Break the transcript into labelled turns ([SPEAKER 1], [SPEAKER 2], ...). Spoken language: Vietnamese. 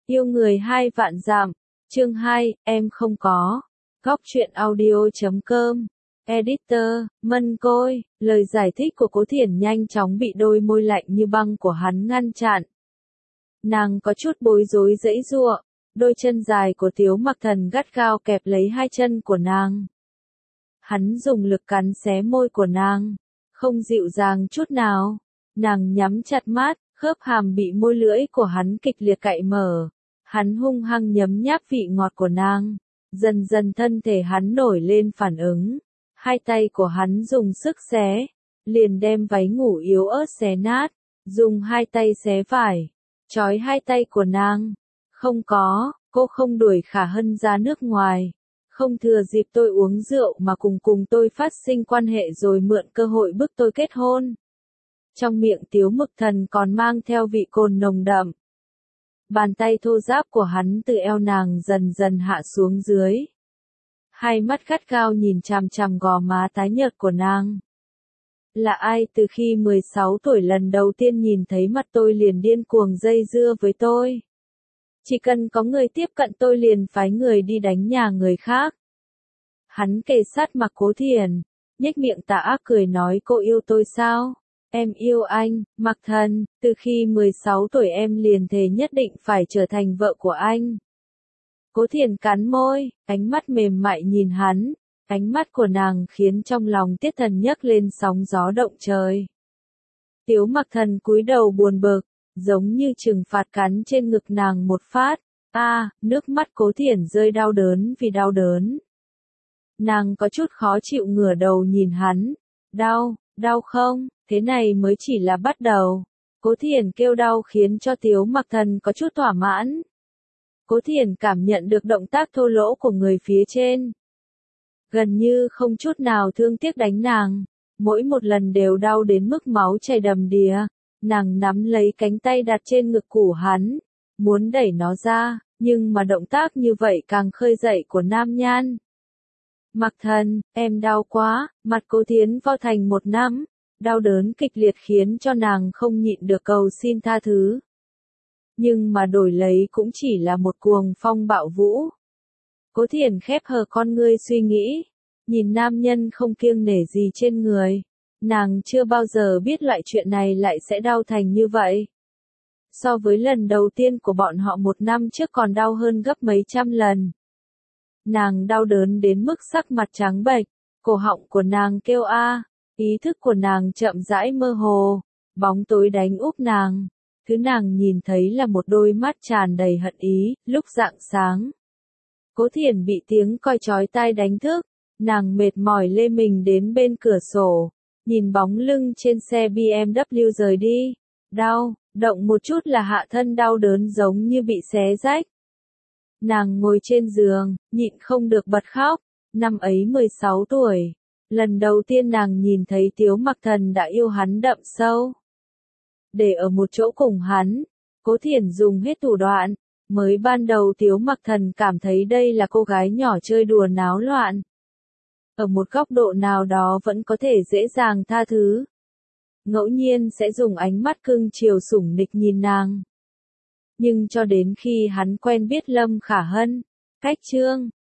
[SPEAKER 1] Yêu người 2 vạn dặm. Chương 2, em không có. Góc truyện audio.com. Editor, Mân Côi. Lời giải thích của Cố Thiển nhanh chóng bị đôi môi lạnh như băng của hắn ngăn chặn. Nàng có chút bối rối giãy giụa, đôi chân dài của Tiếu Mặc Thần gắt gao kẹp lấy hai chân của nàng. Hắn dùng lực cắn xé môi của nàng, không dịu dàng chút nào. Nàng nhắm chặt mắt, khớp hàm bị môi lưỡi của hắn kịch liệt cạy mở. Hắn hung hăng nhấm nháp vị ngọt của nàng. Dần dần thân thể hắn nổi lên phản ứng. Hai tay của hắn dùng sức xé, liền đem váy ngủ yếu ớt xé nát, dùng hai tay xé vải, trói hai tay của nàng. Không có, cô không đuổi Khả Hân ra nước ngoài, không thừa dịp tôi uống rượu mà cùng tôi phát sinh quan hệ rồi mượn cơ hội bức tôi kết hôn. Trong miệng Tiếu Mực Thần còn mang theo vị cồn nồng đậm. Bàn tay thô ráp của hắn từ eo nàng dần dần hạ xuống dưới. Hai mắt gắt gao nhìn chằm chằm gò má tái nhợt của nàng. Là ai từ khi 16 tuổi lần đầu tiên nhìn thấy mặt tôi liền điên cuồng dây dưa với tôi? Chỉ cần có người tiếp cận tôi liền phái người đi đánh nhà người khác. Hắn kề sát mặt Cố Thiển, nhếch miệng tà ác cười nói, cô yêu tôi sao? Em yêu anh, Mặc Thần, từ khi 16 tuổi em liền thề nhất định phải trở thành vợ của anh. Cố Thiển cắn môi, ánh mắt mềm mại nhìn hắn, ánh mắt của nàng khiến trong lòng Tiết Thần nhấc lên sóng gió động trời. Tiếu Mặc Thần cúi đầu buồn bực, giống như trừng phạt cắn trên ngực nàng một phát. Nước mắt Cố Thiển rơi đau đớn vì đau đớn. Nàng có chút khó chịu ngửa đầu nhìn hắn. Đau không? Thế này mới chỉ là bắt đầu. Cố Thiển kêu đau khiến cho Tiếu Mặc Thần có chút thỏa mãn. Cố Thiển cảm nhận được động tác thô lỗ của người phía trên. Gần như không chút nào thương tiếc đánh nàng. Mỗi một lần đều đau đến mức máu chảy đầm đìa. Nàng nắm lấy cánh tay đặt trên ngực của hắn, muốn đẩy nó ra, nhưng mà động tác như vậy càng khơi dậy của nam nhan. Mặc Thần, em đau quá, mặt Cố Thiến vo thành một nắm, đau đớn kịch liệt khiến cho nàng không nhịn được cầu xin tha thứ. Nhưng mà đổi lấy cũng chỉ là một cuồng phong bạo vũ. Cố Thiển khép hờ con ngươi suy nghĩ, nhìn nam nhân không kiêng nể gì trên người. Nàng chưa bao giờ biết loại chuyện này lại sẽ đau thành như vậy. So với lần đầu tiên của bọn họ 1 năm trước còn đau hơn gấp mấy trăm lần. Nàng đau đớn đến mức sắc mặt trắng bệch, cổ họng của nàng kêu ý thức của nàng chậm rãi mơ hồ, bóng tối đánh úp nàng. Thứ nàng nhìn thấy là một đôi mắt tràn đầy hận ý, lúc rạng sáng. Cố Thiển bị tiếng còi chói tai đánh thức, nàng mệt mỏi lê mình đến bên cửa sổ. Nhìn bóng lưng trên xe BMW rời đi, động một chút là hạ thân đau đớn giống như bị xé rách. Nàng ngồi trên giường, nhịn không được bật khóc, năm ấy 16 tuổi. Lần đầu tiên nàng nhìn thấy Tiếu Mặc Thần đã yêu hắn đậm sâu. Để ở một chỗ cùng hắn, Cố Thiển dùng hết thủ đoạn. Mới ban đầu Tiếu Mặc Thần cảm thấy đây là cô gái nhỏ chơi đùa náo loạn. Ở một góc độ nào đó vẫn có thể dễ dàng tha thứ. Ngẫu nhiên sẽ dùng ánh mắt cưng chiều sủng nịch nhìn nàng. Nhưng cho đến khi hắn quen biết Lâm Khả Hân, cách chương